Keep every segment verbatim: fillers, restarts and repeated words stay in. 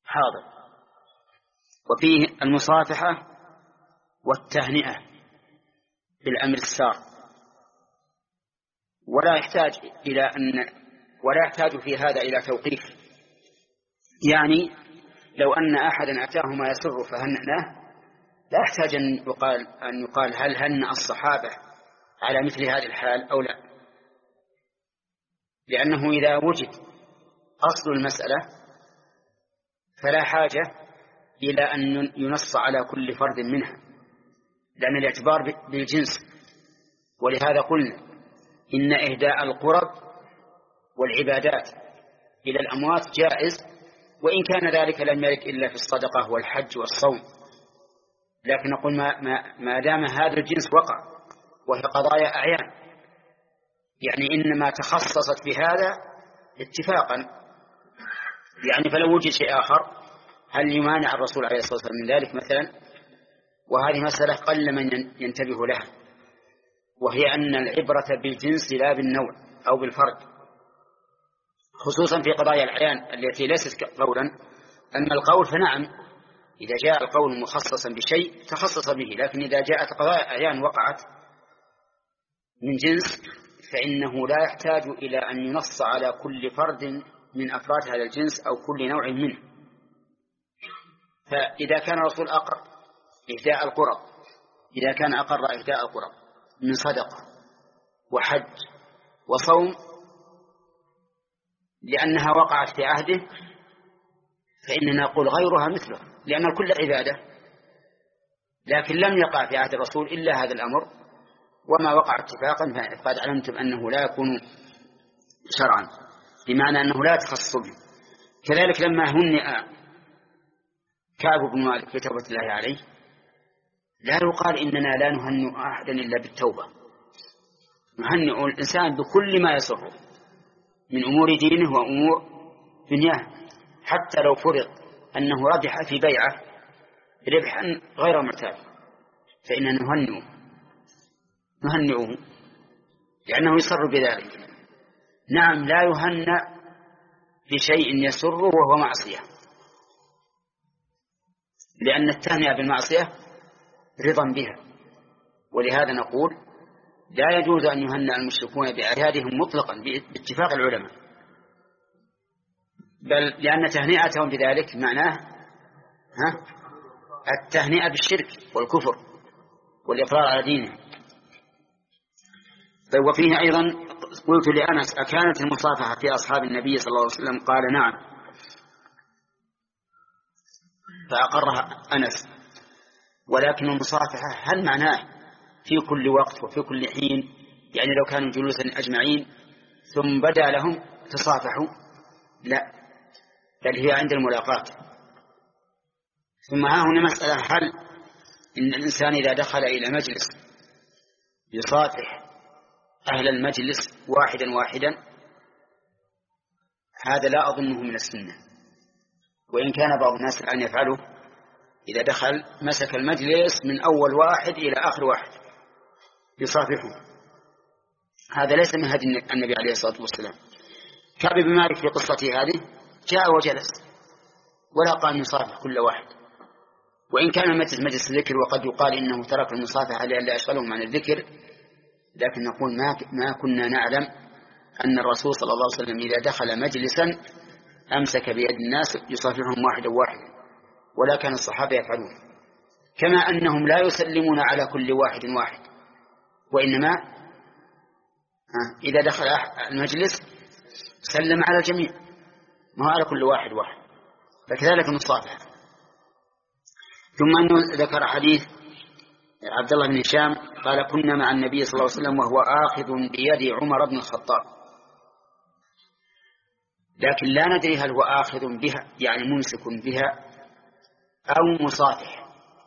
حاضر. وفيه المصافحة والتهنئة بالأمر السار، ولا يحتاج إلى أن ولا يحتاج في هذا إلى توقيف. يعني لو أن أحدا أتاه ما يسر فهنأناه لا يحتاج أن يقال, أن يقال هل هنأ الصحابة على مثل هذه الحال أو لا، لأنه إذا وجد أصل المسألة فلا حاجة إلى أن ينص على كل فرد منها، لأن الاعتبار بالجنس. ولهذا قلنا إن إهداء القرب والعبادات إلى الأموات جائز، وإن كان ذلك لم يرد إلا في الصدقة والحج والصوم، لكن نقول ما, ما, ما دام هذا الجنس وقع وهي قضايا أعيان، يعني إنما تخصصت بهذا اتفاقا. يعني فلو وجد شيء آخر هل يمانع الرسول عليه الصلاة والسلام من ذلك مثلا؟ وهذه مسألة قل من ينتبه لها، وهي أن العبرة بالجنس لا بالنوع أو بالفرد، خصوصا في قضايا الأعيان التي ليست قولا. أما القول فنعم، إذا جاء القول مخصصا بشيء تخصص به، لكن إذا جاءت قضايا أعيان وقعت من جنس فإنه لا يحتاج إلى أن ينص على كل فرد من أفراد هذا الجنس أو كل نوع منه. فإذا كان الرسول أقر إهداء القرب، إذا كان أقر إهداء القرب من صدقة وحج وصوم لأنها وقعت في عهده، فإننا نقول غيرها مثله، لأن الكل عبادة، لكن لم يقع في عهد الرسول إلا هذا الأمر، وما وقع اتفاقا فقد علمتم أنه لا يكون شرعا، بمعنى أنه لا تخصص به. كذلك لما هنئ كعب بن مالك في توبة الله عليه لا يقال إننا لا نهنئ أحدا إلا بالتوبة، نهنئ الإنسان بكل ما يسره من أمور دينه وأمور دنياه، حتى لو فرض أنه ربح في بيعة ربحا غير معتاد فإننا نهنئه نهنئه لأنه يسر بذلك. نعم، لا يهنأ بشيء يسره وهو معصية، لأن التهنئة بالمعصية رضا بها، ولهذا نقول لا يجوز أن يهنأ المشركون بأعيادهم مطلقا باتفاق العلماء، بل لأن تهنئتهم بذلك معناه ها التهنئة بالشرك والكفر والإقرار على دينه. وفيه أيضا قلت لأنس أكانت المصافحة في أصحاب النبي صلى الله عليه وسلم؟ قال نعم، فأقرها أنس. ولكن المصافحة هل معناه في كل وقت وفي كل حين؟ يعني لو كانوا جلوسا أجمعين ثم بدأ لهم تصافحوا؟ لا، بل هي عند الملاقاة. ثم ها هنا مسألة، هل إن الإنسان إذا دخل إلى مجلس يصافح أهل المجلس واحدا واحدا؟ هذا لا أظنه من السنة، وإن كان بعض الناس الآن يفعله، إذا دخل مسك المجلس من أول واحد إلى آخر واحد يصافحه. هذا ليس من هدي النبي عليه الصلاة والسلام. كعب بن مالك في قصته هذه جاء وجلس ولا قام يصافح كل واحد، وإن كان المجلس مجلس ذكر، وقد يقال إنه ترك المصافحة لئلا يشغلهم عن الذكر، لكن نقول ما ما كنا نعلم أن الرسول صلى الله عليه وسلم إذا دخل مجلسا أمسك بيد الناس يصافحهم واحدا واحدا، ولا كان الصحابة يفعلون. كما أنهم لا يسلمون على كل واحد واحد، وإنما إذا دخل المجلس سلم على الجميع، ما على كل واحد واحد. فكذلك المصافحة. ثم أنه ذكر حديث عبد الله بن هشام قال كنا مع النبي صلى الله عليه وسلم وهو آخذ بيد عمر بن الخطاب، لكن لا ندري هل هو آخذ بها يعني ممسك بها أو مصافح.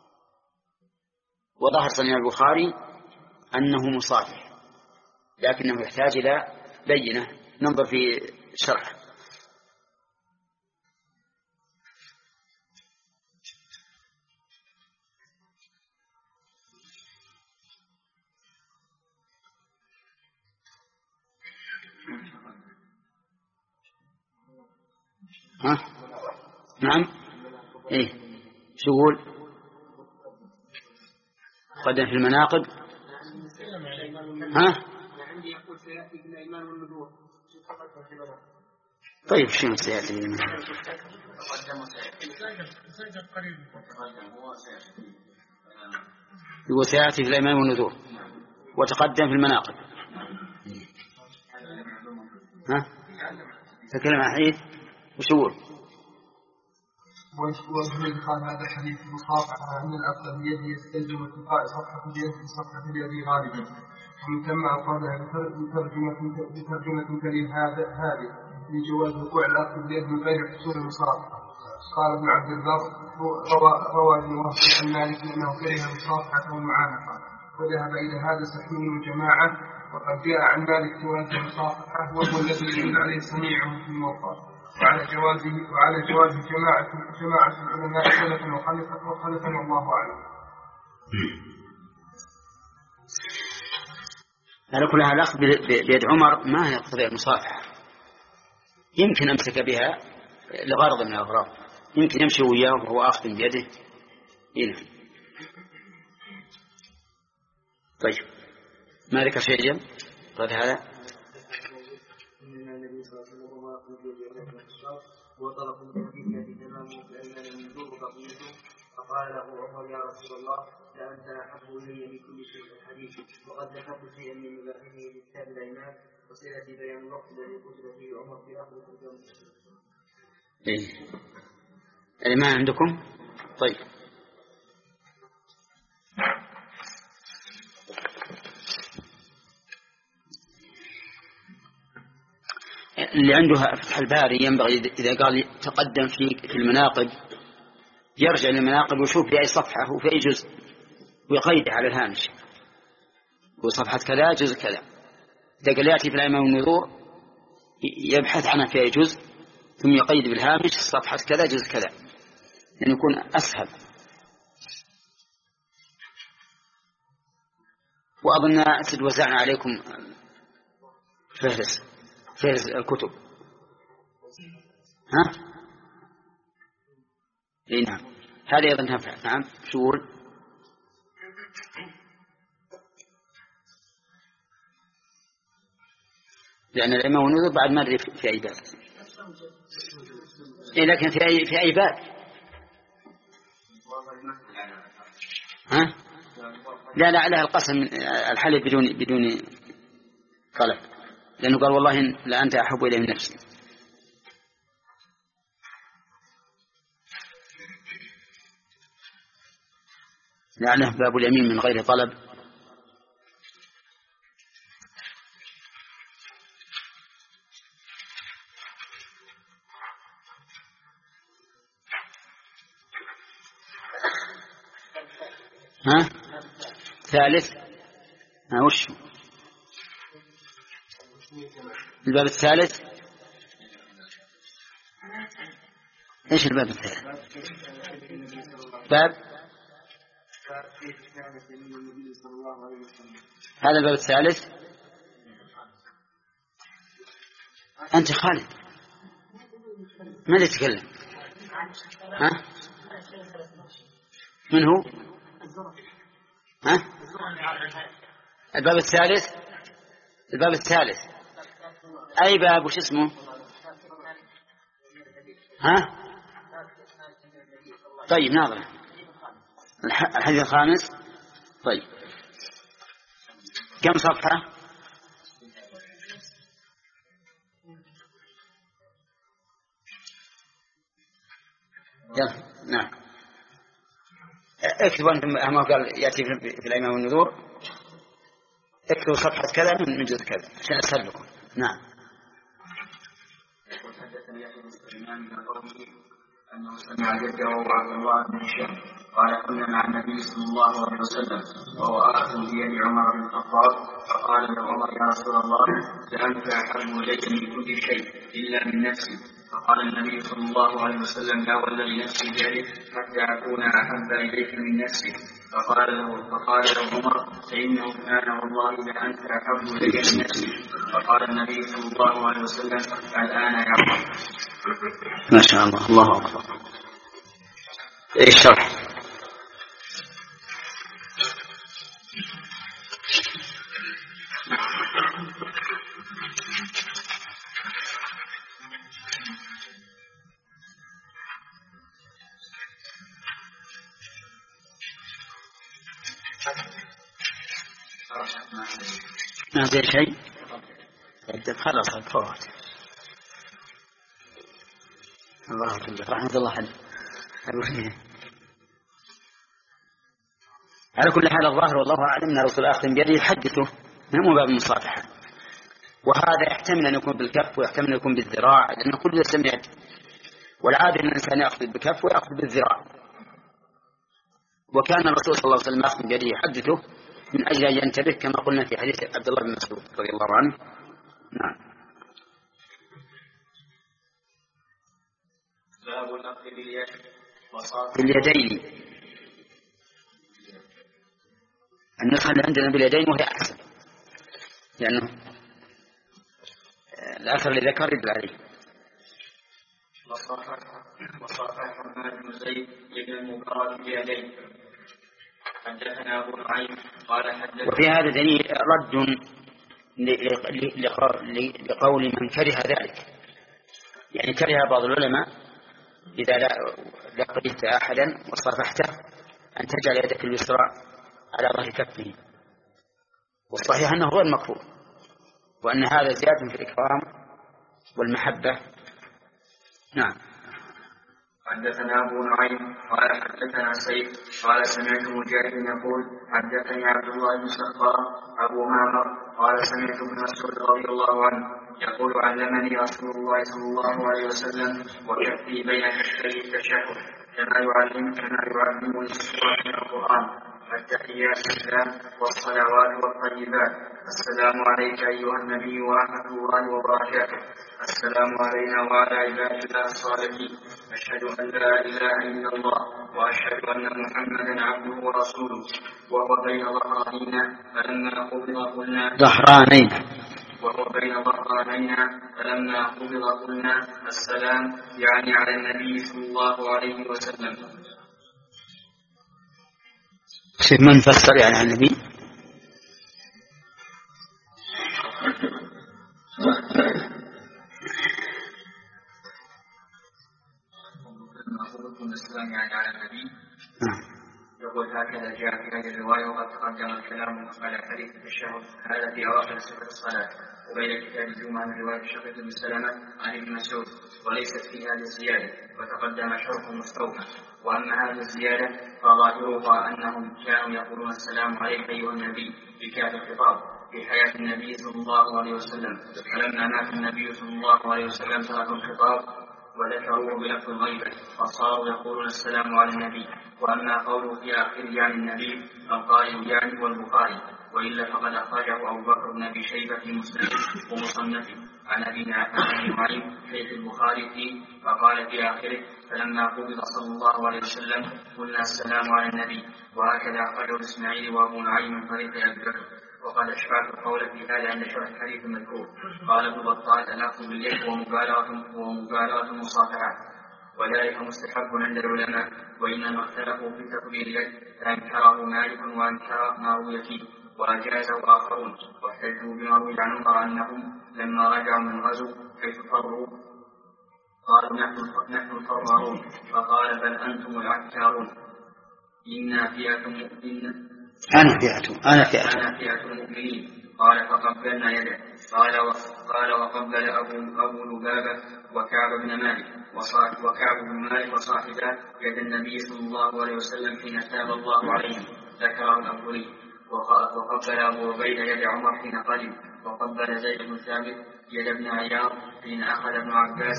وظهر صنيع البخاري أنه مصافح، لكنه يحتاج إلى بينة، ننظر في شرح. ها؟ نعم. إيه شو يقول؟ قدم في المناقب. ها؟ طيب شنو سيأتي؟ يقول سيأتي في الأيمان والنذور وتقدم في المناقب. ها؟ فكلم حديث وش يقول؟ وجه إدخال هذا الحديث المصافحة أن الأخذ بيده يستلزم اتقاء صفحة اليد بصفحة اليد غالبا، ومن ثم أخذها بترجمة بترجمة كريم هذا هذه لجواز وقوع الأخذ بيد من غير حصول المصافحة. قال ابن عبد البر روى روى ابن وهب عن مالك أنه كره المصافحة والمعانقة، وذهب إلى هذا سحيم وجماعة، وقد جاء عن مالك جواز المصافحة وهو الذي يدل عليه سميعه في الموطأ، وعلى جوازه وعلى جواز جماعة جماعة العلماء سلفا وخلفا وخلفا والله أعلم. على كل حال الأخذ بيد عمر ما يقتضي المصافحة، يمكن أمسك بها لغرض من الأغراض، يمكن يمشي وياه وهو أخذ بيده. هنا طيب ما ذكر شيء جم قال هذا وطلب الحديث في تمامه بأن النذور بقيته، فقال له عمر يا رسول الله لأنت أحب إلي من كل شيء الحديث، وقد ذكرت شيئا من مباحثه لكتاب الأيمان وسيأتي بيان الوقت الذي قتل فيه عمر في آخر الكتاب. إيه الإيمان عندكم؟ طيب اللي عنده فتح الباري ينبغي إذا قال تقدم في في المناقب يرجع للمناقب ويشوف في أي صفحة وفي أي جزء ويقيد على الهامش وصفحة كذا جزء كذا. إذا قال يأتي في الأيمان والنذور يبحث عنها في أي جزء ثم يقيد بالهامش صفحة كذا جزء كذا، يعني يكون أسهل. وأظن أسد وزعنا عليكم فهرس فهرس الكتب. ها؟ إيه نعم هذه أيضا تنفع. نعم شو يقول؟ لأن الأيمان والنذور بعد ما أدري في أي باب. إيه لكن في أي في أي باب؟ ها؟ لا لا عليها القسم الحلف بدون بدون قلب، لأنه قال والله لا أنت أحب إليه من نفسي. لعنه باب اليمين من غير طلب. ها ثالث ها وش الباب الثالث؟ ايش الباب الثالث؟ باب هذا الباب الثالث. أنت خالد ماذا تتكلم؟ ها من هو؟ ها الباب الثالث. الباب الثالث أي باب وش اسمه؟ ها طيب ناظر الحديث الخامس. طيب كم صفحة؟ يلا نعم اكتبوا أنتم ما قال يأتي في الأيمان والنذور، اكتبوا صفحة كذا من جزء كذا عشان أسهل لكم. نعم أنه سمع جده عبد الله بن هشام قال كنا مع النبي صلى الله عليه وسلم وهو آخذ بيد عمر بن الخطاب فقال له عمر يا رسول الله لأنت أحب إلي من كل شيء إلا من نفسي. فقال النبي صلى الله عليه وسلم لا والذي نفسي بيده حتى أكون أحب إليك من نفسي. فقال له فقال له عمر فإنه كان والله لأنت أحب إلي من نفسي. فقال النبي صلى الله عليه وسلم الآن يا عمر. ما شاء الله الله أكبر. الشرح. ما في شيء خلاص الفوات. الله أكبر رحمة الله عليه. على كل حال الظاهر والله أعلم أن رسول الأخذ بيده يحدثه من باب المصافحة، وهذا يحتمل أن يكون بالكف ويحتمل أن يكون بالذراع، لأن كل يسمى يد، والعادة أن الإنسان يأخذ بالكف ويأخذ بالذراع. وكان الرسول صلى الله عليه وسلم أخذ بيده يحدثه من أجل أن ينتبه كما قلنا في حديث عبد الله بن مسعود رضي الله عنه. نعم. باب الأخذ باليد باليدين. النسخة اللي عندنا باليدين وهي أحسن، لأنه الآخر اللي ذكر يدل عليه. وصافح حماد بن زيد بن المبارك بيديه. حدثنا أبو نعيم قال حدثنا. وفي هذا دليل رد لقول من كره ذلك، يعني كره بعض العلماء إذا لقيت أحدا وصافحته أن تجعل يدك اليسرى على ظهر كفه، والصحيح أنه غير مكروه، وأن هذا زيادة في الإكرام والمحبة. نعم. حدثنا أبو نعيم قال حدثنا سيد قال سمعت مجاهد يقول حدثني عبد الله بن سخار أبو معمر قال سمعت ابن مسعود رضي الله عنه يقول علمني رسول الله صلى الله عليه وسلم وكفي بين كفي التشهد كما يعلم كما يعلمني السورة من القرآن التحيات لله والصلوات والطيبات. السلام عليك أيها النبي ورحمة الله وبركاته. السلام علينا وعلى عباد الله الصالحين. أشهد أن لا إله إلا الله وأشهد أن محمدا عبده ورسوله. وهو بين ظهرانينا فلما قبض قلنا ظهرانين وهو بين ظهرانينا فلما قبض قلنا السلام، يعني على النبي صلى الله عليه وسلم. شيء من فسر يعني عن النبي؟ السلام يعني على النبي. يقول هكذا جاء في هذه الرواية وقد تقدم الكلام على حديث التشهد هذا في أواخر صفة الصلاة، وبين كتاب الجمعة من رواية شقيق بن سلمة عن ابن مسعود وليست في هذه الزيادة، وتقدم شرح مستوفى. وأما هذه الزيادة فظاهرها أنهم كانوا يقولون السلام عليك أيها النبي بكاف الخطاب في حياة النبي صلى الله عليه وسلم، فلما مات النبي صلى الله عليه وسلم تركوا الخطاب وذكروه بلفظ الغيبة فصاروا يقولون السلام على النبي. وأما قوله في آخر يعني النبي القائل يعني والبخاري، وإلا فقد أخرجه أبو بكر بن أبي شيبة في مسلم ومصنفه عن أبي نعيم شيخ البخاري فيه، فقال في آخره فلما قبض صلى الله عليه وسلم قلنا السلام على النبي. وهكذا أخرجه الإسماعيلي وأبو نعيم من طريق أبي بكر. وقد أشبعت القول في هذا عند شرح الحديث المذكور. قال ابن بطال الأخذ باليد ومبالغة ومبالغة المصافحة، وذلك مستحب عند العلماء، وإنما اختلفوا في تقبيل اليد فأنكره مالك وأنكر ما روي فيه وأجازه آخرون، واحتجوا بما روي عن عمر أنهم لما رجعوا من غزو حيث فروا قالوا نحن الفرارون، فقال بل أنتم العكارون إنا فئة مؤمنين أنا فئة أنا فئة أنا فئة المؤمنين. قال فقبلنا يده. قال قال وقبل أبو أبو لبابة وكعب بن مالك وصاحب وكعب بن مالك وصاحبه يد النبي صلى الله عليه وسلم حين تاب الله عليهم، ذكره الأنبري. وقبل أبو عبيدة يد عمر حين قدم. وقبل زيد بن ثابت يد ابن عياض حين أخذ ابن عباس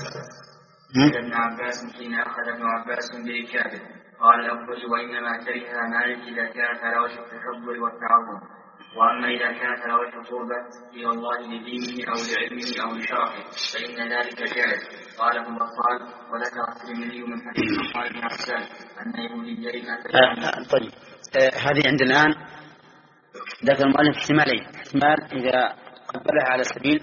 يد ابن عباس حين أخذ ابن عباس بركابه. قال الأنبري وإنما كرهها مالك إذا كانت على وجه التكبر والتعظم، وأما إذا كانت على وجه القربة إلى الله لدينه أو لعلمه أو لشرفه فإن ذلك جائز. قال ابن بطال وذكر الترمذي من حديث عمار بن عفان أن يهوديين آه طيب آه هذه عندنا الآن ذكر المؤلف احتمالين: احتمال إذا قبلها على سبيل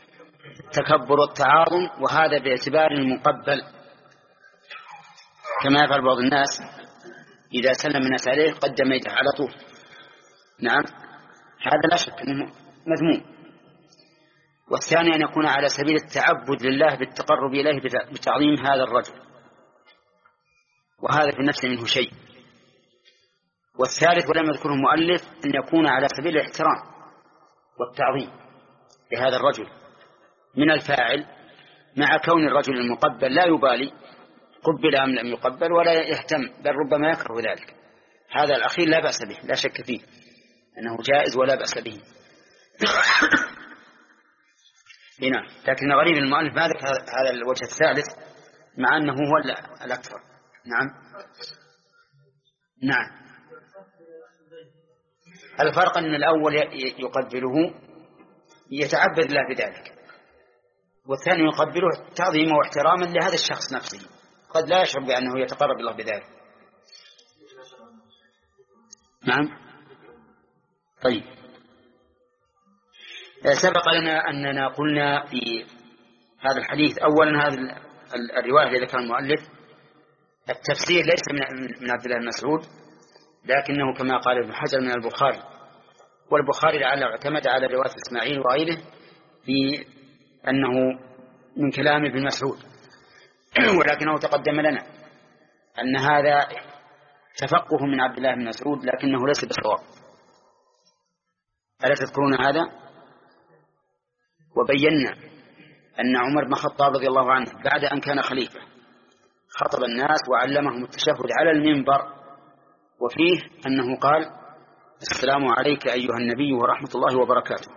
التكبر والتعاظم، وهذا باعتبار المقبل كما يفعل بعض الناس إذا سلم الناس عليه قدم يده على طول. نعم، هذا لا شك أنه مذموم. والثاني أن يكون على سبيل التعبد لله بالتقرب إليه بتعظيم هذا الرجل، وهذا في النفس منه شيء. والثالث ولم يذكره المؤلف أن يكون على سبيل الاحترام والتعظيم لهذا الرجل من الفاعل، مع كون الرجل المقبل لا يبالي قبل أم لم يقبل ولا يهتم، بل ربما يكره ذلك. هذا الأخير لا بأس به، لا شك فيه أنه جائز ولا بأس به. هنا لكن غريب المؤلف ما ذكر هذا الوجه الثالث مع أنه هو الأكثر. نعم نعم. الفرق أن الأول يقبله يتعبد الله بذلك، والثاني يقبله تعظيما واحتراما لهذا الشخص نفسه، قد لا يشعر بأنه يتقرب الله بذلك. نعم. طيب، سبق لنا أننا قلنا في هذا الحديث أولا هذه الرواية التي ذكرها المؤلف التفسير ليس من عبد الله بن مسعود، لكنه كما قال ابن حجر من البخاري، والبخاري لعله اعتمد على رواية إسماعيل وغيره في أنه من كلام ابن مسعود، ولكنه تقدم لنا أن هذا تفقه من عبد الله بن مسعود لكنه ليس بصواب. ألا تذكرون هذا؟ وبينا أن عمر بن الخطاب رضي الله عنه بعد أن كان خليفة خطب الناس وعلمهم التشهد على المنبر، وفيه أنه قال: السلام عليك أيها النبي ورحمة الله وبركاته.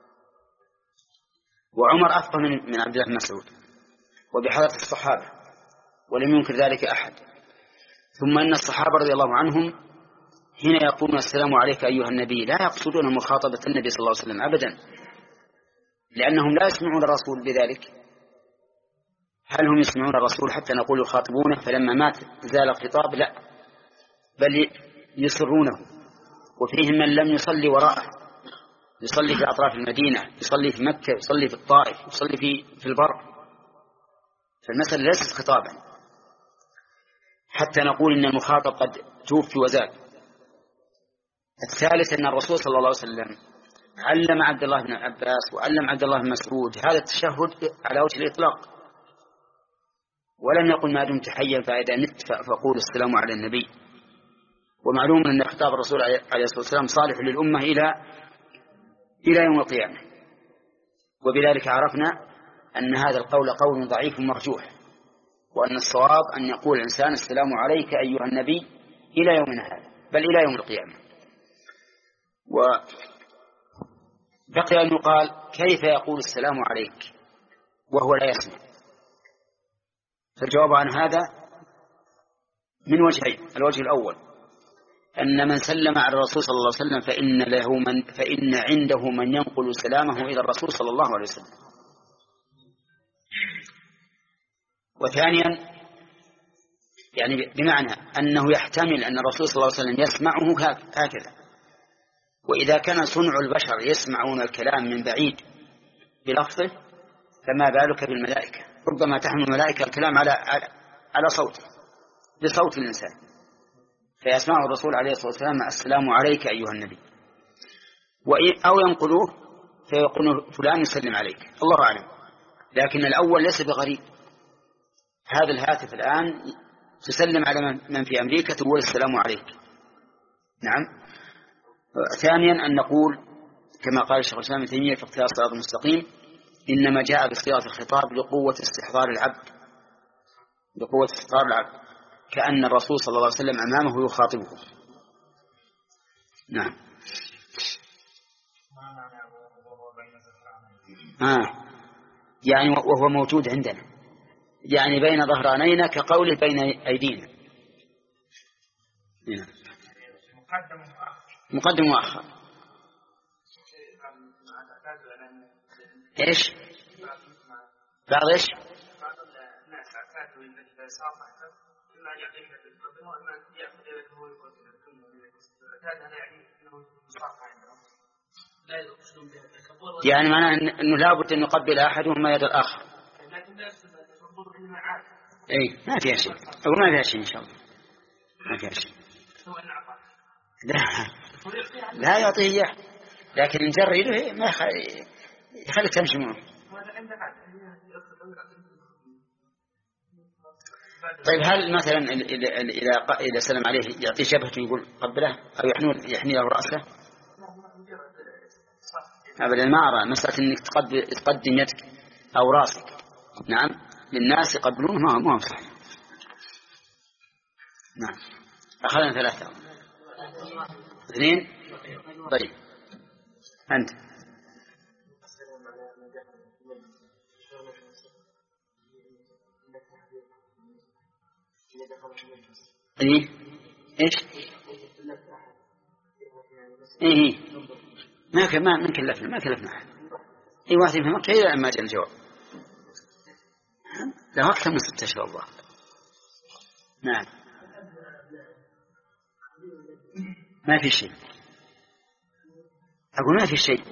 وعمر أفقه من عبد الله بن مسعود وبحضرة الصحابة ولم ينكر ذلك أحد. ثم أن الصحابة رضي الله عنهم حين يقولون السلام عليك أيها النبي لا يقصدون مخاطبة النبي صلى الله عليه وسلم أبدا، لأنهم لا يسمعون الرسول بذلك. هل هم يسمعون الرسول حتى نقول يخاطبونه فلما مات زال الخطاب؟ لا، بل يسرونه. وفيهم من لم يصلي وراءه، يصلي في أطراف المدينة، يصلي في مكة، يصلي في الطائف، يصلي في في البر. فالمسألة ليست خطابا حتى نقول إن المخاطب قد توفي وزاد. الثالث أن الرسول صلى الله عليه وسلم علم عبد الله بن عباس وعلم عبد الله بن مسعود هذا التشهد على وجه الإطلاق، ولم يقل ما دمت حيا فإذا مت فأقول السلام على النبي. ومعلوم أن خطاب الرسول عليه الصلاة والسلام صالح للأمة إلى إلى يوم القيامة. وبذلك عرفنا أن هذا القول قول ضعيف مرجوح، وأن الصواب أن يقول الإنسان السلام عليك أيها النبي إلى يومنا هذا، بل إلى يوم القيامة. وبقي أن يقال كيف يقول السلام عليك وهو لا يسمع؟ فالجواب عن هذا من وجهين. الوجه الأول أن من سلم على الرسول صلى الله عليه وسلم فإن له من فإن عنده من ينقل سلامه إلى الرسول صلى الله عليه وسلم. وثانيا يعني بمعنى أنه يحتمل أن الرسول صلى الله عليه وسلم يسمعه هكذا، وإذا كان صنع البشر يسمعون الكلام من بعيد بلفظه فما بالك بالملائكة؟ ربما تحمل الملائكة الكلام على على صوته بصوت الإنسان، فيسمع الرسول عليه الصلاة والسلام السلام عليك أيها النبي، أو ينقلوه فيقول فلان يسلم عليك، الله أعلم. لكن الأول ليس بغريب. هذا الهاتف الآن تسلم على من في أمريكا تقول السلام عليك. نعم. ثانيا أن نقول كما قال الشيخ الإسلام ابن تيمية في اقتضاء الصراط المستقيم إنما جاء بصيغة الخطاب لقوة استحضار العبد، لقوة استحضار العبد، كأن الرسول صلى الله عليه وسلم أمامه يخاطبه. نعم. آه. يعني وهو موجود عندنا، يعني بين ظهرانينا كقوله بين أيدينا. نعم. مقدم وآخر. إيش؟ بعض إيش؟ بعض الناس اعتادوا إذا صافح إما أن يعطيك بالقدم وإما أن يأخذ يده ويقدم اعتاد هذا يعني أنه صافح عندهم لا يقصدون به، يعني معناه أنه لابد أن يقبل أحدهما يد الآخر. لكن لا يقصد التصبر إنما عاد. إيه ما فيها شيء، أو ما فيها شيء إن شاء الله، ما فيها شيء. لا لا يعطيه إياه، لكن إن جر يده ما يخلي تمشي معه. طيب هل مثلا إذا إذا سلم عليه يعطيه شبهته يقول قبله أو يحنون يحني له رأسه؟ أبدا ما أرى مسألة إنك تقدم يدك أو رأسك نعم للناس يقبلونه ما ما صح. نعم أخذنا ثلاثة اثنين. طيب أنت إيه إيش إيه ما ك ما من كلفنا ما كلفنا أحد. أي واحد يفهم كذا ما جاء الجواب له أكثر من ستة أشهر الله. نعم ما في شيء أقول ما في شيء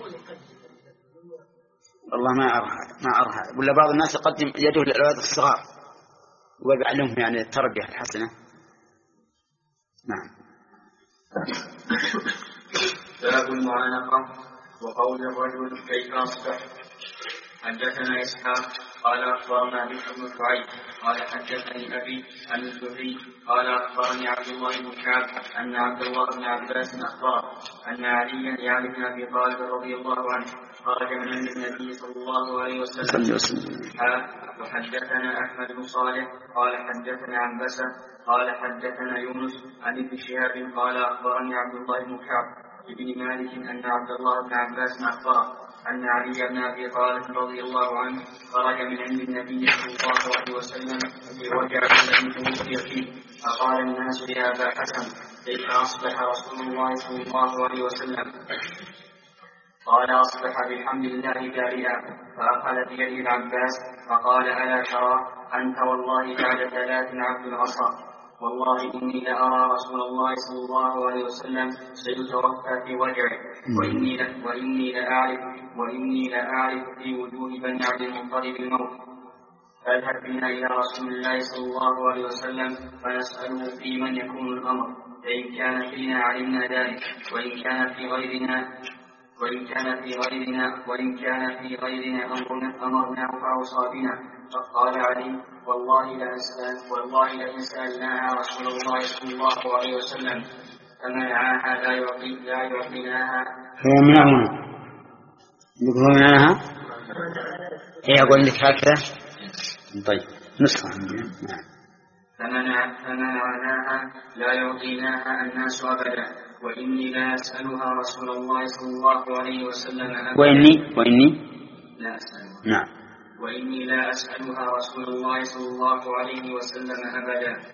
والله ما أرى ما أرى ولا بعض الناس يقدم يده للأولاد الصغار ويعلمهم يعني التربية الحسنة. نعم. باب المعانقة وقول الرجل كيف أصبح. حدثنا إسحاق قال أخبرنا بشر بن شعيب قال حدثني أبي عن الزهري قال أخبرني عبد الله بن كعب أن عبد الله بن عباس أخبره أن عليا يعني بن أبي طالب رضي الله عنه خرج من النبي صلى الله عليه وسلم. وحدثنا أحمد بن صالح قال حدثنا عنبسة قال حدثنا يونس عن ابن شهاب قال أخبرني عبد الله بن كعب ابن مالك أن عبد الله بن عباس أخبره أن علي بن أبي طالب رضي الله عنه خرج من عند النبي صلى الله عليه وسلم في وجع الذي توفي فيه فقال الناس يا أبا حسن كيف أصبح رسول الله صلى الله عليه وسلم؟ قال أصبح بحمد الله بارئا. فأخذ بيده العباس فقال ألا ترى أنت والله بعد ثلاث عبد العصا والله إني لأرى رسول الله صلى الله عليه وسلم سيتوفى في وجعه وإني لا وإني لأعرف وإني لأعرف في وجوه بني عبد المطلب الموت. فاذهب بنا إلى رسول الله صلى الله عليه وسلم فنسأله في من يكون الأمر فإن كان فينا علمنا ذلك وإن كان في غيرنا وإن كان في غيرنا وإن كان في غيرنا أمرنا أمرنا فأوصى بنا. فقال علي والله لأسأل والله لئن سألناها رسول الله صلى الله عليه وسلم فمنعها لا يعطي لا يعطيناها. هو منعها يقول منعها هي أقول لك هكذا. طيب نسخة فمنع فمنعناها لا يعطيناها الناس أبدا وإني لا أسألها رسول الله صلى الله عليه وسلم أبدا. وإني وإني لا أسألها. نعم. وإني لا أسألها رسول الله صلى الله عليه وسلم أبدا.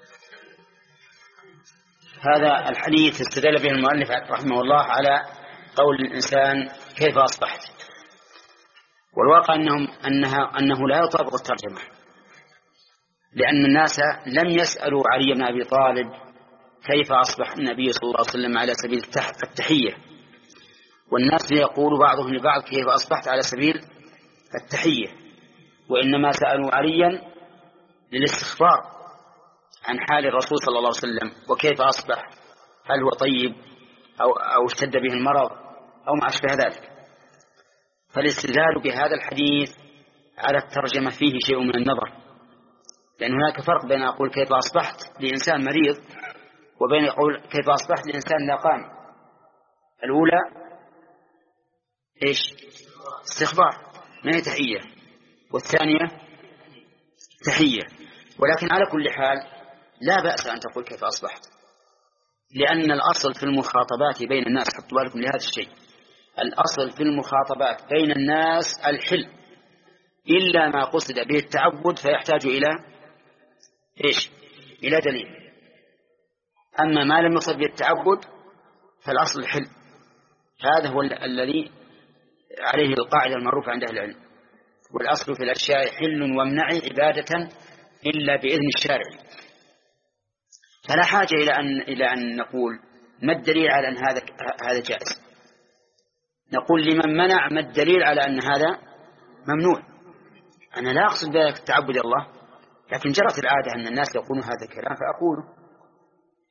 هذا الحديث استدل به المؤلف رحمه الله على قول الإنسان كيف أصبحت، والواقع أنهم أنها أنه لا يطابق الترجمة، لأن الناس لم يسألوا علي بن أبي طالب كيف أصبح النبي صلى الله عليه وسلم على سبيل التحية، والناس يقول بعضهم لبعض كيف أصبحت على سبيل التحية، وإنما سألوا عليا للاستخبار عن حال الرسول صلى الله عليه وسلم وكيف أصبح، هل هو طيب أو, أو اشتد به المرض أو ما أشبه ذلك. فالاستدلال بهذا الحديث على الترجمة فيه شيء من النظر، لأن هناك فرق بين أقول كيف أصبحت لإنسان مريض وبين أقول كيف أصبحت لإنسان لا قام. الأولى إيش؟ استخبار ما هي تحية، والثانية تحية. ولكن على كل حال لا بأس أن تقول كيف أصبحت، لأن الأصل في المخاطبات بين الناس، حطوا بالكم لهذا الشيء، الأصل في المخاطبات بين الناس الحل، إلا ما قصد به التعبد فيحتاج إلى إيش؟ إلى دليل. أما ما لم يقصد به التعبد فالأصل الحل. هذا هو الذي عليه القاعدة المعروفة عند أهل العلم، والأصل في الأشياء حل وامنع عبادة إلا بإذن الشارع. فلا حاجة إلى أن إلى أن نقول ما الدليل على أن هذا هذا جائز، نقول لمن منع ما الدليل على أن هذا ممنوع. أنا لا أقصد بذلك التعبد الله، لكن جرت العادة أن الناس يقولون هذا الكلام فأقوله،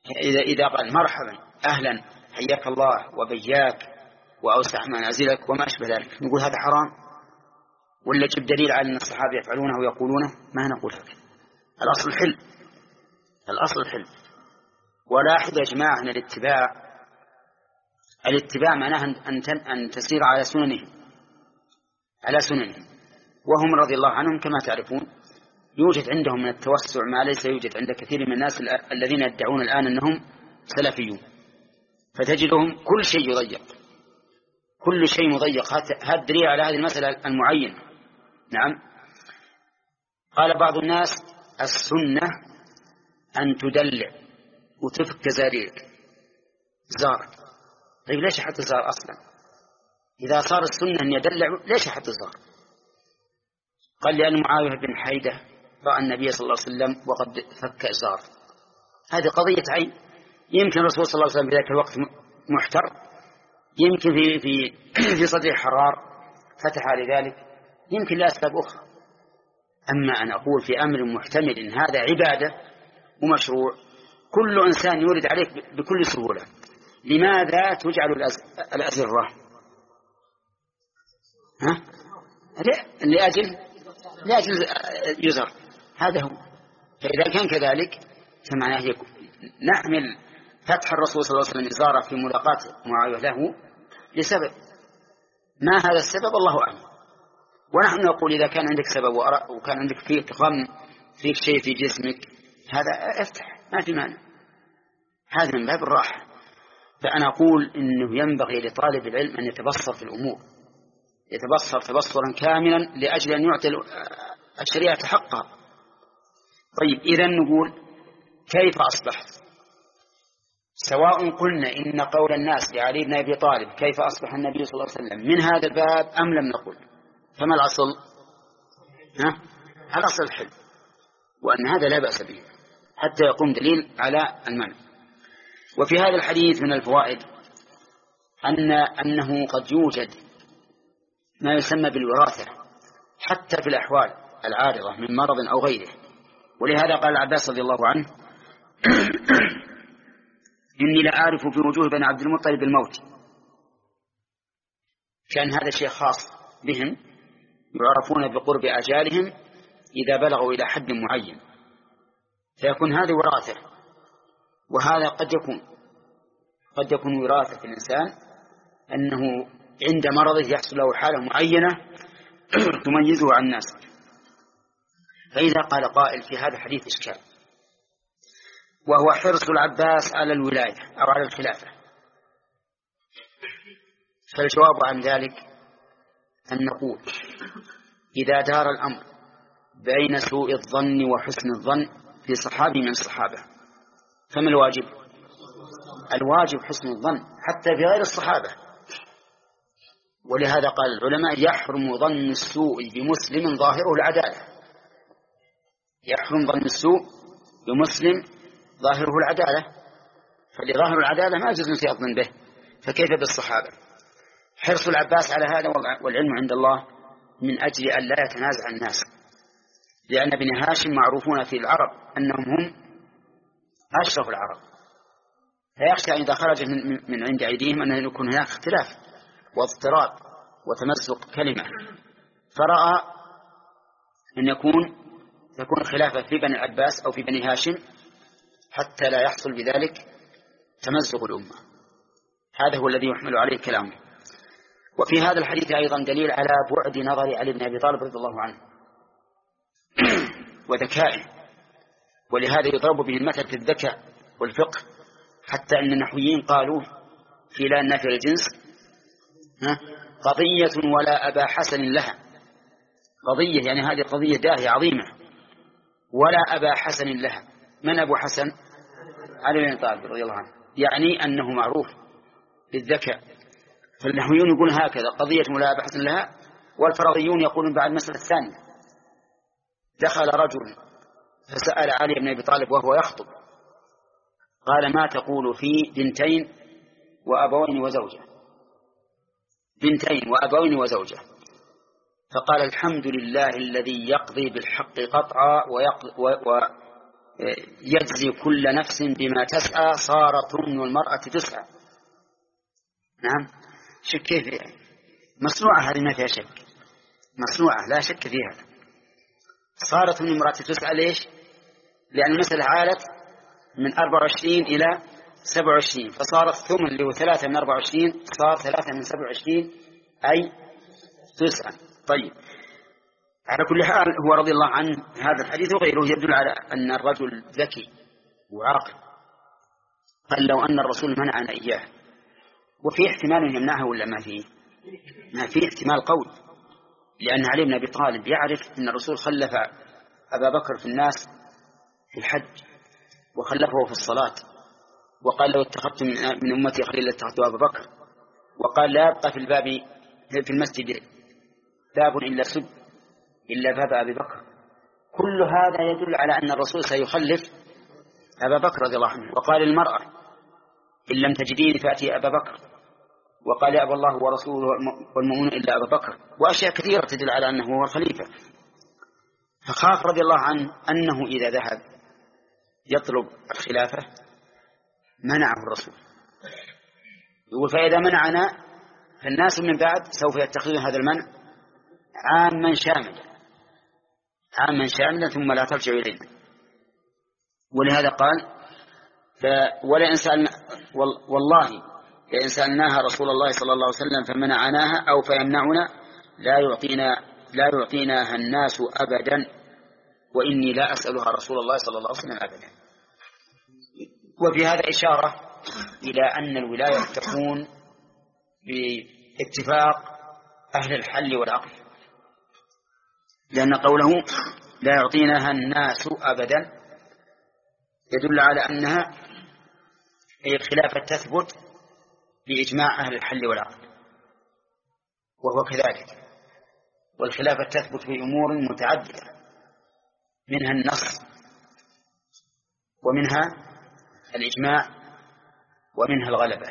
إذا إذا قال مرحبا أهلا حياك الله وبياك وأوسع منازلك وما أشبه ذلك، نقول هذا حرام ولا جب دليل على أن الصحابة يفعلونه ويقولونه؟ ما نقول هكذا. الأصل الحل، الأصل الحل. ولاحظ يا جماعة أن الاتباع الاتباع معناه أن تسير على سننهم على سننهم وهم رضي الله عنهم كما تعرفون يوجد عندهم من التوسع ما ليس يوجد عند كثير من الناس الذين يدعون الآن أنهم سلفيون، فتجدهم كل شيء يضيق، كل شيء مضيق. هذا الدليل على هذه المسألة المعينة. نعم. قال بعض الناس السنة أن تدلع وتفك زاريك زارك. طيب ليش حط زار أصلا؟ إذا صار السنة أن يدلع ليش حط زار؟ قال لأن معاوية بن حيدة رأى النبي صلى الله عليه وسلم وقد فك إزار. هذه قضية عين. يمكن الرسول صلى الله عليه وسلم في ذلك الوقت محتر، يمكن في في في صدره حرار فتح لذلك، يمكن لأسباب أخرى. أما أن أقول في أمر محتمل إن هذا عبادة ومشروع كل إنسان يورد عليك بكل سهولة، لماذا تجعل الأزرة؟ ها؟ لأجل لأجل يزر. هذا هو. فإذا كان كذلك فمعناه يكون نحمل فتح الرسول صلى الله عليه وسلم إزارة في ملاقاة معاوية له لسبب، ما هذا السبب الله أعلم. ونحن نقول إذا كان عندك سبب وكان عندك فيك غم فيك شيء في جسمك هذا افتح ما في مانع، هذا من باب الراحة. فأنا أقول إنه ينبغي لطالب العلم أن يتبصر في الأمور، يتبصر تبصرا كاملا لأجل أن يعطي الشريعة حقها. طيب إذا نقول كيف أصبحت؟ سواء قلنا إن قول الناس لعلي بن أبي طالب كيف أصبح النبي صلى الله عليه وسلم من هذا الباب أم لم نقل، فما الأصل؟ ها؟ الأصل الحل، وأن هذا لا بأس به حتى يقوم دليل على المنع. وفي هذا الحديث من الفوائد أن أنه قد يوجد ما يسمى بالوراثة حتى في الأحوال العارضة من مرض أو غيره. ولهذا قال العباس رضي الله عنه إني لأعرف في وجوه بني عبد المطلب الموت، كان هذا شيء خاص بهم، يعرفون بقرب أجالهم إذا بلغوا إلى حد معين، فيكون هذه وراثة. وهذا قد يكون قد يكون وراثة في الإنسان أنه عند مرضه يحصل له حالة معينة تميزه عن الناس. فإذا قال قائل في هذا الحديث إشكال، وهو حرص العباس على الولاية أو على الخلافة، فالجواب عن ذلك أن نقول إذا دار الأمر بين سوء الظن وحسن الظن في صحابي من الصحابة فما الواجب؟ الواجب حسن الظن حتى في غير الصحابة. ولهذا قال العلماء يحرم ظن السوء بمسلم ظاهره العدالة، يحرم ظن السوء بمسلم ظاهره العدالة، فلظاهر العدالة ما يجوز نسيء الظن به، فكيف بالصحابة؟ حرص العباس على هذا والعلم عند الله من أجل أن لا يتنازع الناس، لأن بني هاشم معروفون في العرب أنهم هم أشرف العرب، فيخشى إذا خرج من عند أيديهم أن يكون هناك اختلاف واضطراب وتمزق كلمة، فرأى أن يكون تكون خلافة في بني العباس أو في بني هاشم حتى لا يحصل بذلك تمزق الأمة. هذا هو الذي يحمل عليه كلامه. وفي هذا الحديث أيضا دليل على بعد نظر علي بن أبي طالب رضي الله عنه وذكائه، ولهذا يضرب به المثل في الذكاء والفقه، حتى أن النحويين قالوا في لا النافع الجنس قضية ولا أبا حسن لها، قضية يعني هذه قضية داهية عظيمة ولا أبا حسن لها. من أبو حسن؟ علي بن طالب رضي الله عنه، يعني أنه معروف بالذكاء. فالنحويون يقول هكذا قضية ولا أبا حسن لها، والفرضيون يقولون بعد المسألة الثانية دخل رجل فسأل علي بن أبي طالب وهو يخطب قال ما تقول في بنتين وأبوين وزوجة، بنتين وأبوين وزوجة؟ فقال الحمد لله الذي يقضي بالحق قطعا يجزي كل نفس بما تسعى صار تمن المرأة تسعى. نعم، شك كيف يعني؟ مصنوعة هذه ما فيها شك، مصنوعة لا شك فيها. صارت تمن المرأة تسعى ليش؟ لأن المسألة عالت من أربعة وعشرين إلى سبعة وعشرين، فصارت ثمن اللي هو ثلاثة من أربعة وعشرين صار ثلاثة من سبعة وعشرين أي تسعة. طيب، على كل حال هو رضي الله عنه هذا الحديث وغيره يدل على أن الرجل ذكي وعاقل. قال لو أن الرسول منعنا إياه، وفي احتمال يمنعه ولا ما فيه؟ ما فيه احتمال قول، لأن علي بن أبي طالب يعرف أن الرسول خلف أبا بكر في الناس في الحج وخلفه في الصلاة، وقال لو اتخذت من أمتي خليلا اتخذت أبا بكر، وقال لا يبقى في الباب في المسجد باب إلا سب إلا باب أبي بكر. كل هذا يدل على أن الرسول سيخلف أبا بكر رضي الله عنه. وقال المرأة إن لم تجديني فأتي أبا بكر، وقال يأبى الله ورسوله والمؤمنون إلا أبا بكر، وأشياء كثيرة تدل على أنه هو الخليفة. فخاف رضي الله عنه أنه إذا ذهب يطلب الخلافة منعه الرسول، يقول فإذا منعنا فالناس من بعد سوف يتخذون هذا المنع عاما شاملا عاما شاملا ثم لا ترجع إلينا. ولهذا قال ولئن سألنا والله لئن سألناها رسول الله صلى الله عليه وسلم فمنعناها أو فيمنعنا لا يعطينا لا يعطيناها الناس أبدا، وإني لا أسألها رسول الله صلى الله عليه وسلم أبدا. وفي هذا إشارة إلى أن الولاية تكون باتفاق أهل الحل والعقل، لأن قوله لا يعطيناها الناس أبدا يدل على أنها هي الخلافة تثبت بإجماع أهل الحل والعقل، وهو كذلك. والخلافة تثبت في أمور متعددة، منها النص ومنها الإجماع ومنها الغلبة.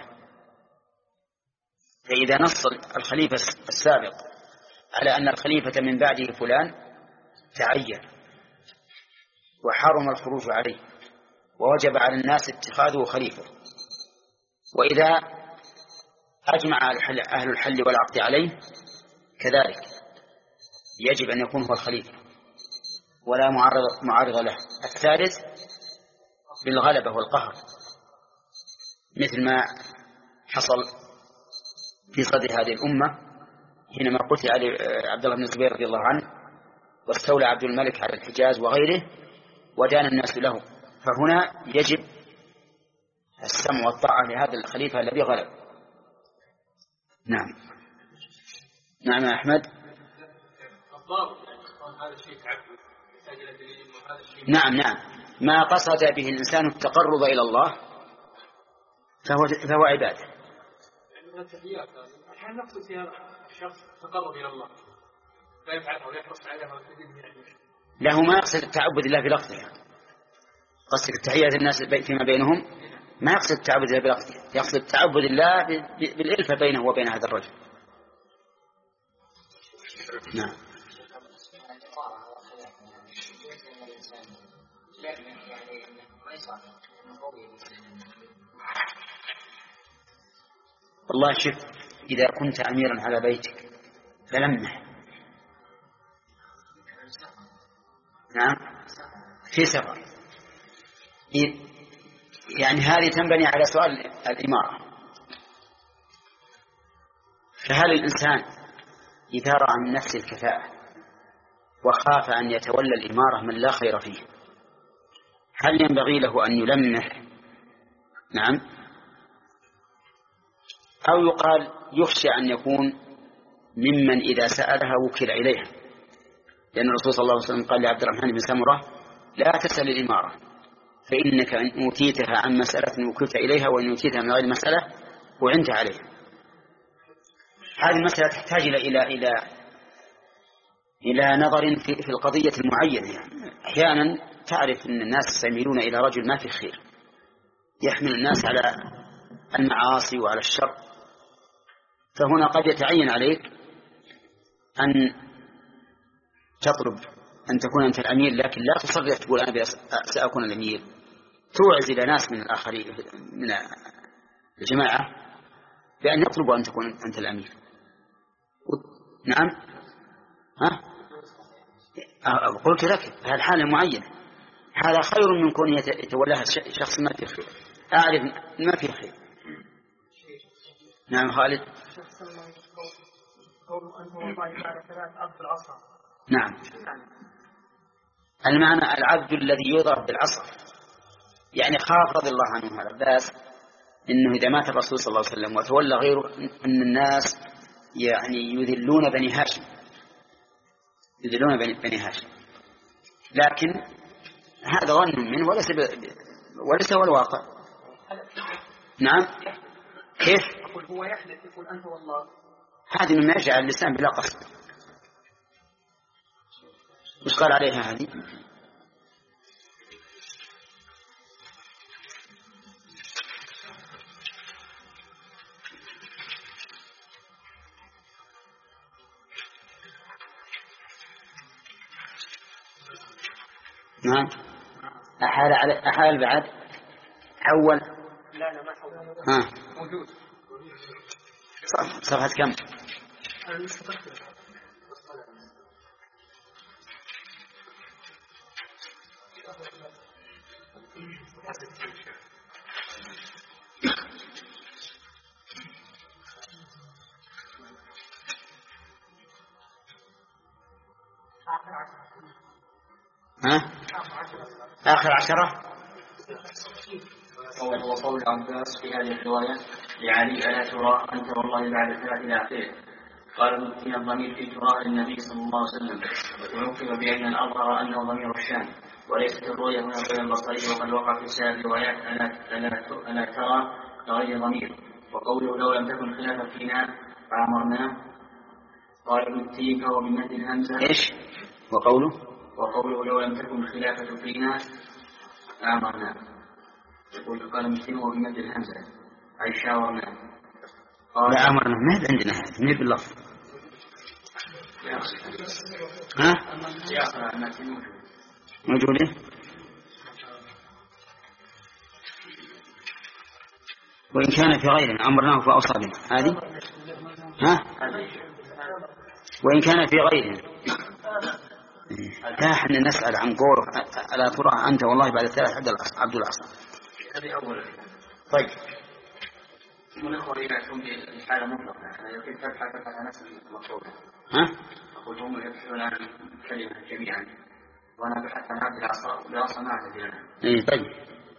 فإذا نص الخليفة السابق على أن الخليفة من بعده فلان تعين وحرم الخروج عليه ووجب على الناس اتخاذه خليفة، وإذا أجمع أهل الحل والعقد عليه كذلك يجب أن يكون هو الخليفة ولا معارض, معارض له. الثالث بالغلبة والقهر، مثل ما حصل في صدر هذه الأمة حينما قتل علي عبد الله بن الزبير رضي الله عنه واستولى عبد الملك على الحجاز وغيره ودان الناس له، فهنا يجب السمع والطاعة لهذا الخليفة الذي غلب. نعم نعم يا أحمد. نعم نعم ما قصد به الإنسان التقرب إلى الله فهو, فهو عبادة. هل نقصد فيها الشخص تقرب إلى الله لا يفعلها ولا يحرص عليها له ما يقصد التعبد الله بلفظها، قصد التحيات الناس فيما بينهم، ما يقصد التعبد الله بلفظها، يقصد التعبد الله بالإلفة بينه وبين هذا الرجل. نعم. والله شوف، إذا كنت أميرا على بيتك فلمح. نعم في سفر، يعني هذه تنبني على سؤال الإمارة. فهل الإنسان إذا رأى من نفسه الكفاءة وخاف أن يتولى الإمارة من لا خير فيه هل ينبغي له أن يلمح؟ نعم. أو يقال يخشى أن يكون ممن إذا سألها وكل إليها، لأن الرسول صلى الله عليه وسلم قال لعبد الرحمن بن سمرة لا تسأل الإمارة فإنك إن أوتيتها عن مسألة وكلت إليها وإن أوتيتها من غير مسألة وعنت عليها. هذه المسألة تحتاج إلى إلى إلى إلى نظر في في القضية المعينة. يعني أحيانا تعرف أن الناس سيميلون إلى رجل ما في خير يحمل الناس على المعاصي وعلى الشر، فهنا قد يتعين عليك أن تطلب أن تكون أنت الأمير، لكن لا تصرح تقول أنا سأكون الأمير، توعز إلى ناس من الآخرين من الجماعة بأن يطلبوا أن تكون أنت الأمير. نعم، ها قلت لك هذه الحالة معينة، هذا خير من كون يتولاها شخص ما فيه خير، أعرف ما فيه خير. نعم خالد. نعم، المعنى العبد الذي يضرب بالعصا، يعني خاف رضي الله عنه عباس إنه إذا مات الرسول صلى الله عليه وسلم وتولى غيره أن الناس يعني يذلون بني هاشم، يذلون بني هاشم، لكن هذا ظن منه وليس وليس هو الواقع. نعم، كيف؟ يقول هو يحلف يقول أنت والله، هذه مما يجعل اللسان بلا قصد. وش قال عليها هذه؟ نعم، أحال على أحال بعد حول. لا لا ما حول. ها موجود. صفحة كم؟ ها؟ آخر عشرة. وقول عباس في هذه الرواية لعلي ألا ترى أنت والله بعد ثلاث إلى آخره. قال المتين الضمير في تراء النبي صلى الله عليه وسلم، وتنقل بأن الأظهر أنه ضمير الشام، وليست الرؤية هنا غير البصري، وقد وقع في سائر الروايات ألا ترى غير ضمير. وقوله لو لم تكن خلافة فينا فأمرنا، قال المتين فهو بمد الهمزة. إيش؟ وقوله وقوله لو لم تكن خلافة فينا أمرنا، يقول قال المتين هو بمد الهمزة أي شاورنا. لا أمرنا ما هي عندنا هذا، ما هي باللفظ. ها؟ موجودة. وإن كان في غيرنا أمرناه فأوصى بنا، هذه ها؟ وإن كان في غيرنا لا، احنا نسأل عن قوله ألا ترى أنت والله بعد ثلاث عبد العصا. هذه أول. طيب من أخوة يعتون بالحالة مطلقة، يمكن فتحة فتحة نفس المطلوبة. ها؟ أقول هم يبحثون عن كلمة جميعا، وأنا بحث عن عبد العصا، بالعصا ما أعتدي أنا. إيه طيب.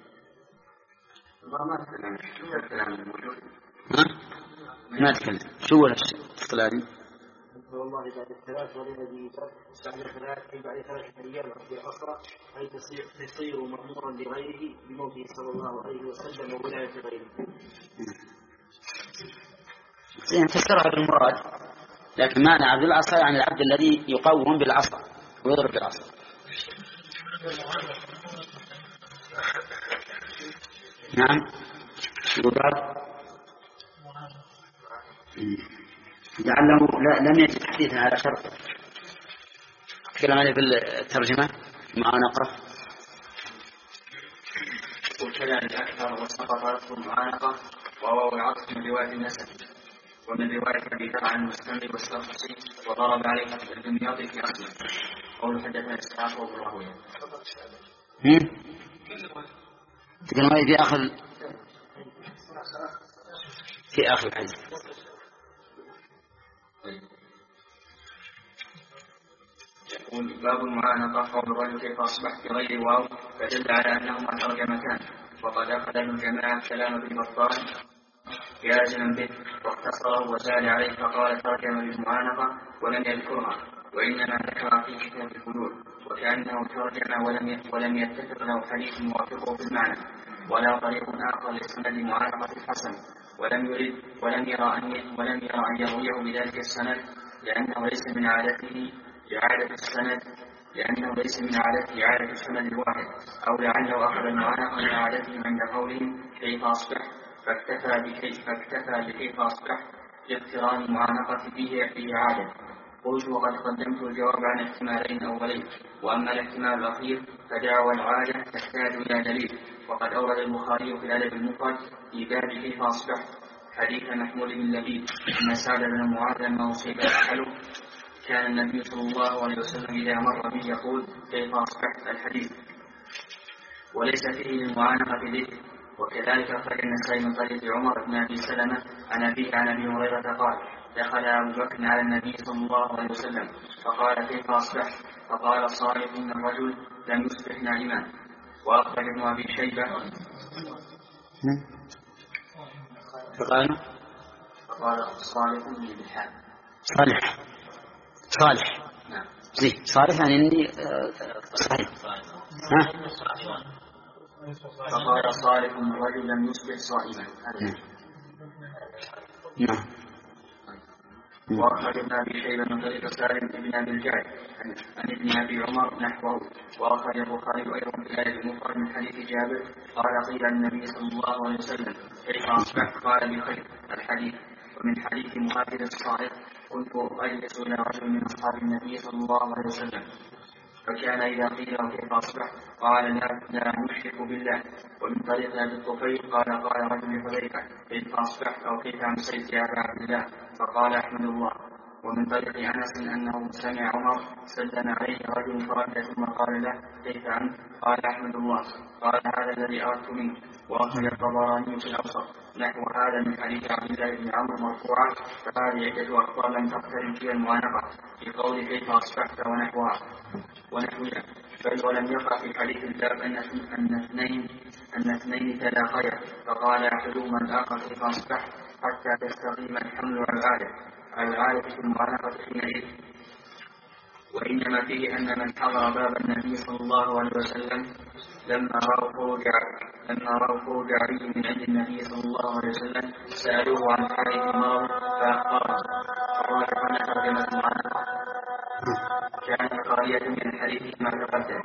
ما ما أتكلم، شو الكلام الموجود؟ ها؟ ما أتكلم. شو ولا الصلاة؟ والله بعد الثلاث والذي بعد ثلاث بعد ثلاث أيام في الأسرة أي تصير تصير مأمورا لغيره بموته صلى الله عليه وسلم وولاية غيره. يعني فسرها بالمراد، لكن معنى عبد العصا يعني العبد الذي يقوم بالعصا ويضرب بالعصا. نعم يقال لعله لم يجد حديثا على شرط. تكلم عليه بالترجمة مع نقرأ. وكذلك أكثر وسقط المعانقة وهو العطف من رواية النسب، ومن رواية أبي ذر عن المستمع والسرخسي، وضرب عليه الدمياطي في أصله. قول حدثنا إسحاق وابن راهويه. تكلم عليه في آخر في آخر الحديث. يقول باب المعانقة قول الرجل كيف أصبح بغير واو، فدل على أنهما ترجمتان، وقد أخذ الجماعة كلام ابن بطال جازما به واختصره وزاد عليه فقال ترجم بالمعانقة ولم يذكرها، وإنما ذكر في كتاب الحدود، وكأنه ترجم ولم ولم يتفق له حديث موافقه في المعنى ولا طريق آخر لسند معانقة الحسن، ولم يرد ولم يرى أن ولم يرى أن يرويه بذلك السند، لأنه ليس من عادته إعادة السند لأنه ليس من عادته إعادة السند الواحد، أو لعله أخذ المعانقة من عادته عند قولهم كيف أصبح فاكتفى بكيف فاكتفى بكيف أصبح لاقتران المعانقة فيه في إعادة، قلت وقد قدمت الجواب عن احتمالين أولين، وأما الاحتمال الأخير فدعوى العادة تحتاج إلى دليل. وقد أورد البخاري في الأدب المفرد في باب كيف أصبحت حديث محمود بن لبيد أن سعد بن معاذ لما أصيب أحله كان النبي صلى الله عليه وسلم إذا مر به يقول كيف أصبحت الحديث، وليس فيه للمعانقة ذكر. وكذلك أخرج النسائي من طريق عمر بن أبي سلمة عن أبيه عن أبي هريرة قال دخل أبو بكر على النبي صلى الله عليه وسلم فقال كيف أصبحت؟ فقال صالح إن الرجل لم يصبح نائما. وأخرج ابن أبي شيبة فقال فقال صالح بن بالحال صالح صالح نعم زين صالح يعني إني صحيح. ها؟ فقال صالح إن الرجل لم يصبح صائما. نعم. وأخرج ابن أبي شيبة من طريق سالم بن أبي الجعد عن ابن أبي عمر نحوه. وأخرج البخاري أيضا في الآية المفرد من حديث جابر قال قيل النبي صلى الله عليه وسلم كيف أصبحت؟ قال بخير الحديث. ومن حديث مهاجر الصالح كنت أجلس إلى رجل من أصحاب النبي صلى الله عليه وسلم فكان إذا قيل له كيف أصبحت قال لا, لا نشرك بالله. ومن طريق أبي الطفيل قال قال رجل لحذيفة كيف أصبحت أو كيف أمسيت يا أبا عبد الله فقال أحمد الله. ومن طريق أنس أنه سمع عمر سلم عليه رجل فرد ثم قال له كيف أنت؟ قال أحمد الله. قال هذا الذي أردت منه. وأخرج الطبراني في الأوسط نحو هذا من حديث عبد الله بن عمرو مرفوعا فهذه عدة أخبار لم تقترن فيها المعانقة في قول كيف أصبحت ونحوها ونحوها بل ولم يقع في حديث الباب أن اثنين أن اثنين تلاقيا فقال أحدهما الآخر كيف أصبحت حتى تستقيم الحمل على العادة العادة في المعانقة حينئذ. وإنما فيه أن من حضر باب النبي صلى الله عليه وسلم لما رأوا خروج لما رأوا خروج علي من عند النبي صلى الله عليه وسلم سألوه عن حاله المرض فأخبره فقال أن ترجمة المعانقة كانت قرية من الحديث ما تقدم.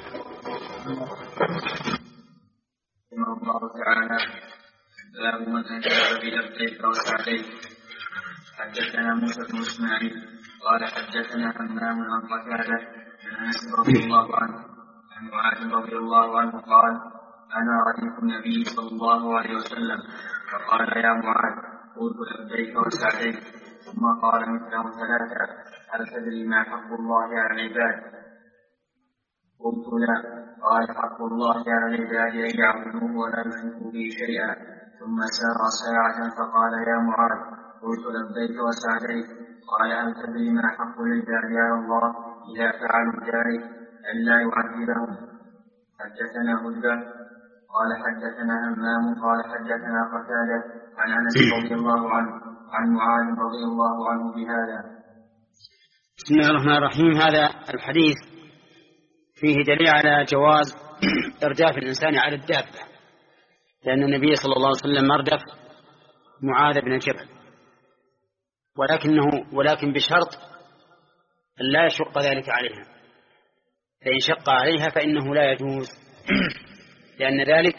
رحمه الله تعالى باب من أجاب بلبيك وسعديك. حدثنا موسى بن إسماعيل قال حدثنا همام عن قتادة عن أنس رضي الله عنه عن معاذ رضي الله عنه قال أنا رأيت النبي صلى الله عليه وسلم فقال يا معاذ قلت لبيك وسعديك ثم قال مثله ثلاثة هل تدري ما حق الله على العباد؟ قلت لا. قال حق الله على العباد أن يعبدوه ولا يشركوا به شيئا. ثم سار ساعة فقال يا معاذ قلت لبيك وسعديك. قال هل تدري ما حق العباد على الله إذا فعلوا ذلك أن لا يعذبهم؟ حدثنا هدى قال حدثنا همام قال حدثنا قتادة عن أنس رضي الله عنه عن معاذ رضي الله عنه بهذا. بسم الله الرحمن الرحيم. هذا الحديث فيه دليل على جواز إرداف الإنسان على الدابة، لأن النبي صلى الله عليه وسلم أردف معاذ بن جبل، ولكنه ولكن بشرط أن لا يشق ذلك عليها، فإن شق عليها فإنه لا يجوز لأن ذلك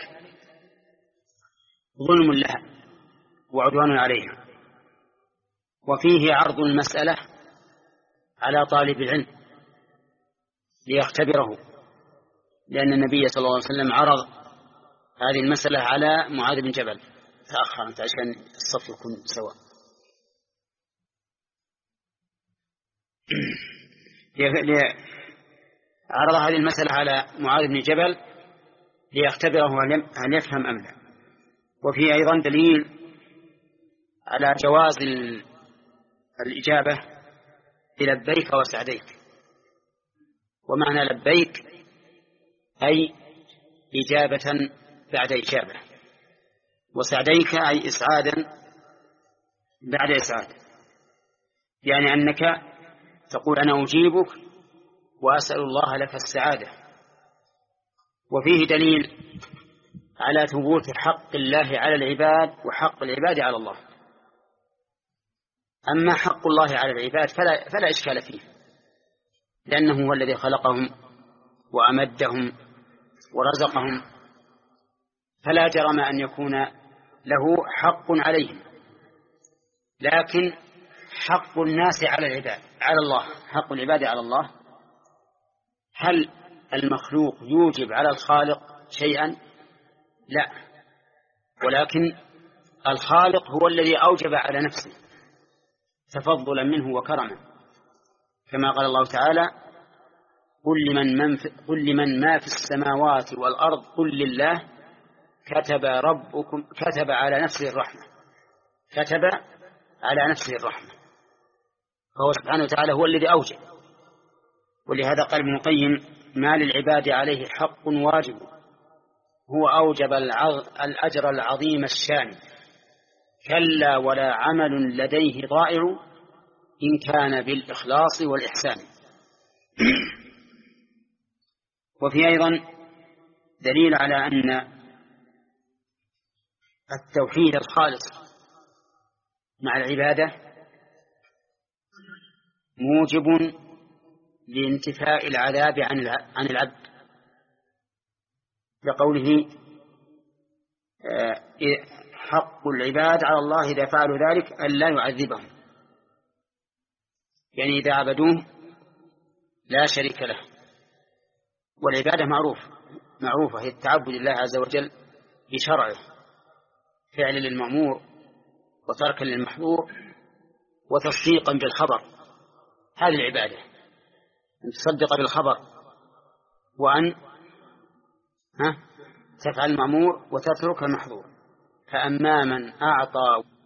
ظلم لها وعدوان عليها. وفيه عرض المسألة على طالب العلم ليختبره، لأن النبي صلى الله عليه وسلم عرض هذه المسألة على معاذ بن جبل. تأخر أنت عشان الصف يكون سواء. عرض هذه المسألة على معاذ بن جبل ليختبره هل يفهم أم لا. وفيه أيضا دليل على جواز الإجابة بلبيك وسعديك. ومعنى لبيك أي إجابة بعد إجابة، وسعديك أي إسعادا بعد إسعاد، يعني أنك تقول أنا أجيبك وأسأل الله لك السعادة. وفيه دليل على ثبوت حق الله على العباد وحق العباد على الله. أما حق الله على العباد فلا, فلا إشكال فيه، لأنه هو الذي خلقهم وأمدهم ورزقهم، فلا جرم أن يكون له حق عليهم. لكن حق الناس على العباد على الله، حق العباد على الله. هل المخلوق يوجب على الخالق شيئا؟ لا، ولكن الخالق هو الذي أوجب على نفسه تفضلا منه وكرما، كما قال الله تعالى: قل لمن, من في قل لمن ما في السماوات والأرض قل لله كتب ربكم كتب على نفسه الرحمة كتب على نفسه الرحمة فهو سبحانه وتعالى هو الذي أوجب. ولهذا قال ابن القيم: ما للعباد عليه حق واجب هو أوجب الأجر العظيم الشان، كلا ولا عمل لديه ضائع إن كان بالإخلاص والإحسان. وفي أيضا دليل على أن التوحيد الخالص مع العبادة موجب لانتفاء العذاب عن العبد، لقوله: حق العباد على الله إذا فعلوا ذلك أن لا يعذبهم، يعني إذا عبدوه لا شريك له. والعبادة معروف معروفة هي التعبد لله عز وجل بشرعه، فعل للمأمور وترك للمحظور وتصديقا بالخبر. هذه العبادة، أن تصدق بالخبر وأن ها تفعل المأمور وتترك المحظور. فأما من أعطى